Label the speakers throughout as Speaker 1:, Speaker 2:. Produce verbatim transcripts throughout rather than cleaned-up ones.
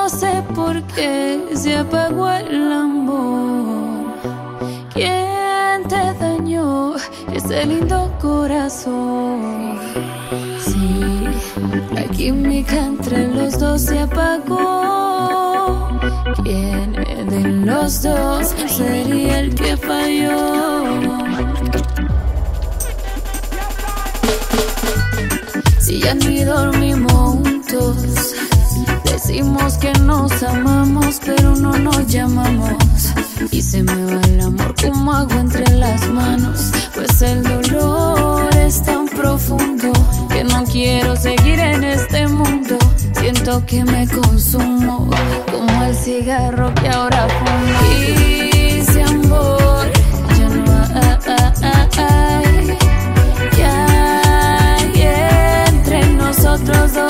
Speaker 1: No sé por qué se apagó el amor. ¿Quién te dañó ese lindo corazón? Sí, la química entre los dos se apagó. ¿Quién de los dos sería el que falló? Si ya ni dormimos juntos, decimos que nos amamos, pero no nos llamamos. Y se me va el amor como agua entre las manos, pues el dolor es tan profundo que no quiero seguir en este mundo. Siento que me consumo como el cigarro que ahora fumo. Y ese amor ya no hay, ya hay entre nosotros dos.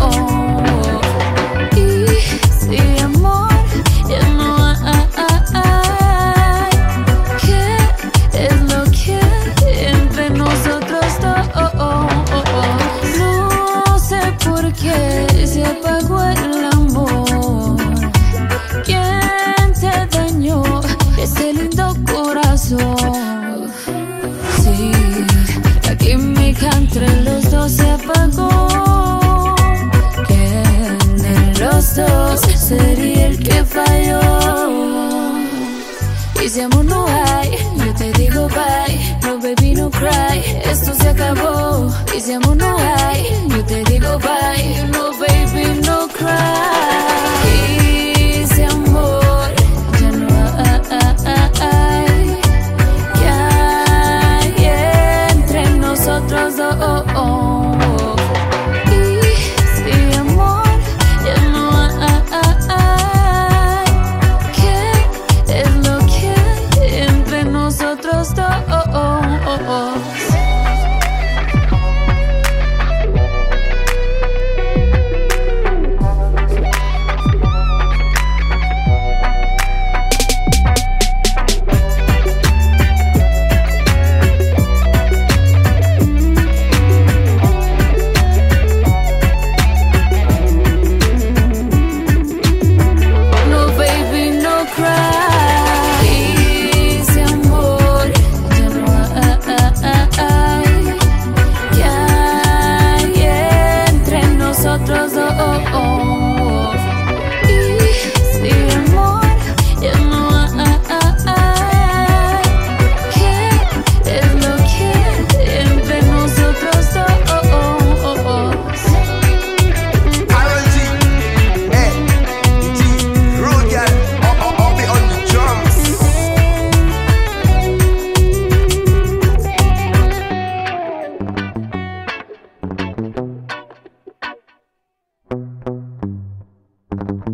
Speaker 1: Que se apagó el amor. ¿Quién te dañó ese lindo corazón? Sí, la química entre los dos se apagó. ¿Quién de los dos sería el que falló? Y si amor no hay, yo te digo bye. No baby no cry, esto se acabó. Y si amor no hay, yo te digo bye. No baby no cry. Y ese amor ya no hay, ya hay entre nosotros dos.
Speaker 2: Thank you.